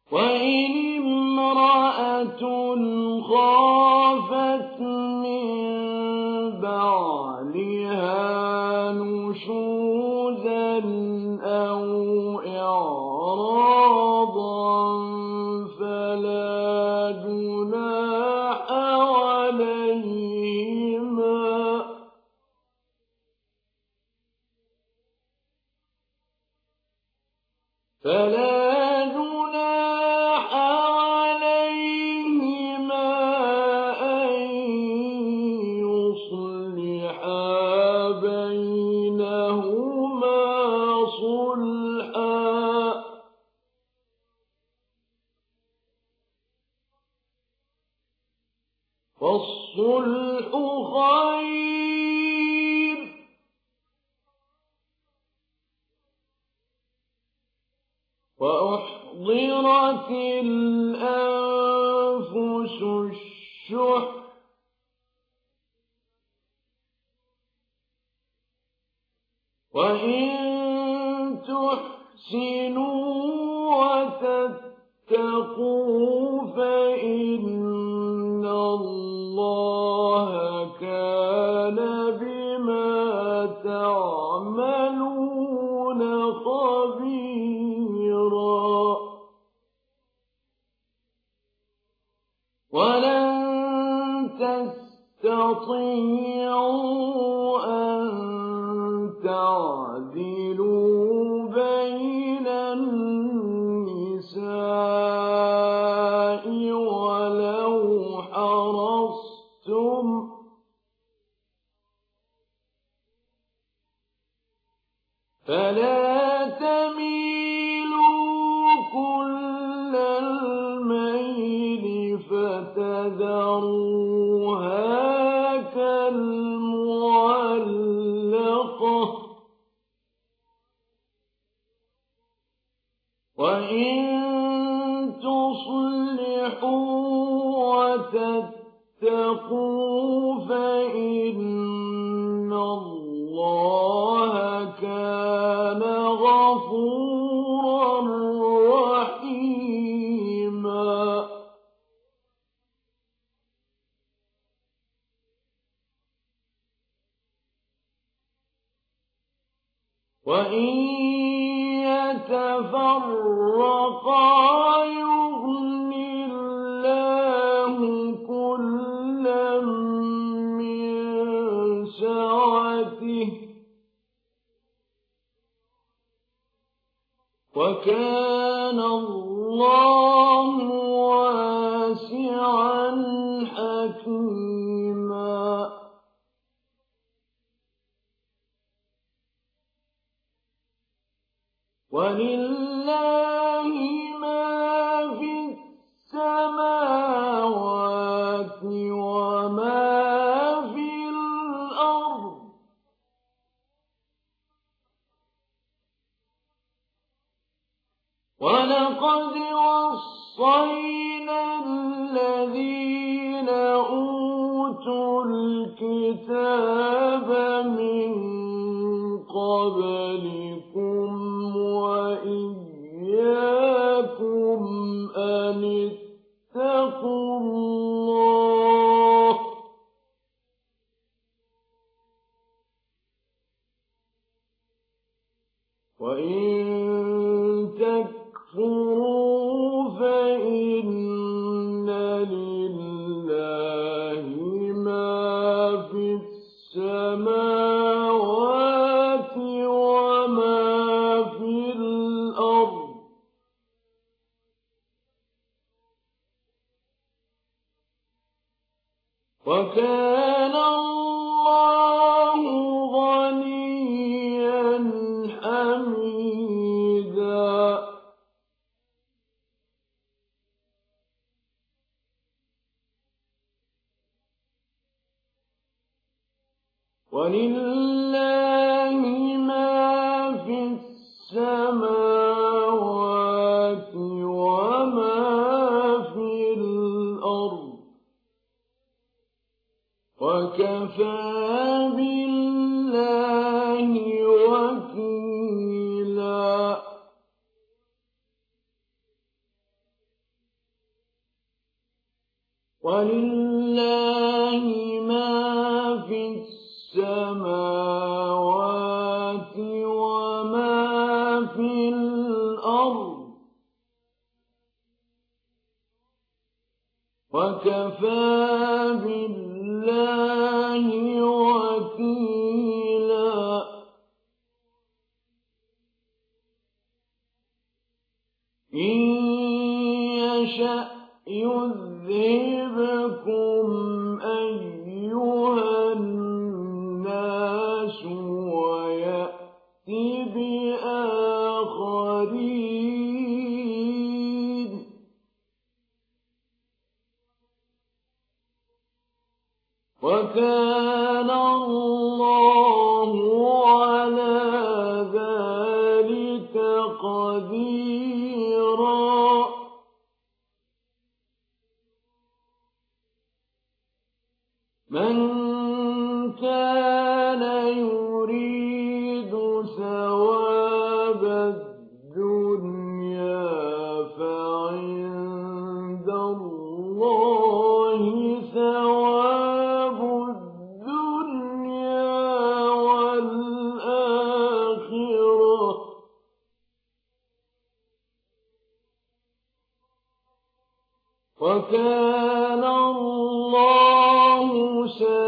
وإن امرأة خافت من بعلها نشوزا أو إعراضا فلا جناح عليهما أن يصلحا بينهما صلحا فالصلح خير وأحضرت الأنفس الشح وإن تحسنوا وتتقوا فإن الله كان بما تعملون خبيرا ولن تستطيعوا أن تعدلوا بين النساء ولو حرصتم فلا تميلوا كل الميل فتذروها كالمعلقة وإن تصلحوا وتتقوا فإن الله كان غفورا رحيما وإن يتفرقا يغن الله كلا من سعته وكان الله واسعا حكيما ولله ما في السماوات وما في الأرض ولقد وصينا الذين أوتوا الكتاب من قبلكم وإياكم أن اتقوا الله وإن تكفروا فإن لله ما في السماوات وما في الأرض وكان الله غنيا حميدا ولله ما في السماوات وما في الأرض وكفى بالله وكيلا وَلِلَّهِ مَا فِي السَّمَاوَاتِ وَمَا فِي الْأَرْضِ ۚ وَكَفَىٰ بِاللَّهِ وَكِيلًا. إِن يَشَأْ يُذْهِبْكُمْ أَيُّهَا النَّاسُ وَيَأْتِ بِآخَرِينَ ۚ وَكَانَ اللَّهُ عَلَىٰ ذَٰلِكَ قَدِيرًا. مَن كَانَ يُرِيدُ ثَوَابَ الدُّنْيَا فَعِندَ اللَّهِ ثَوَابُ الدُّنْيَا وَالْآخِرَةِ ۚ وَكَانَ اللَّهُ سَمِيعًا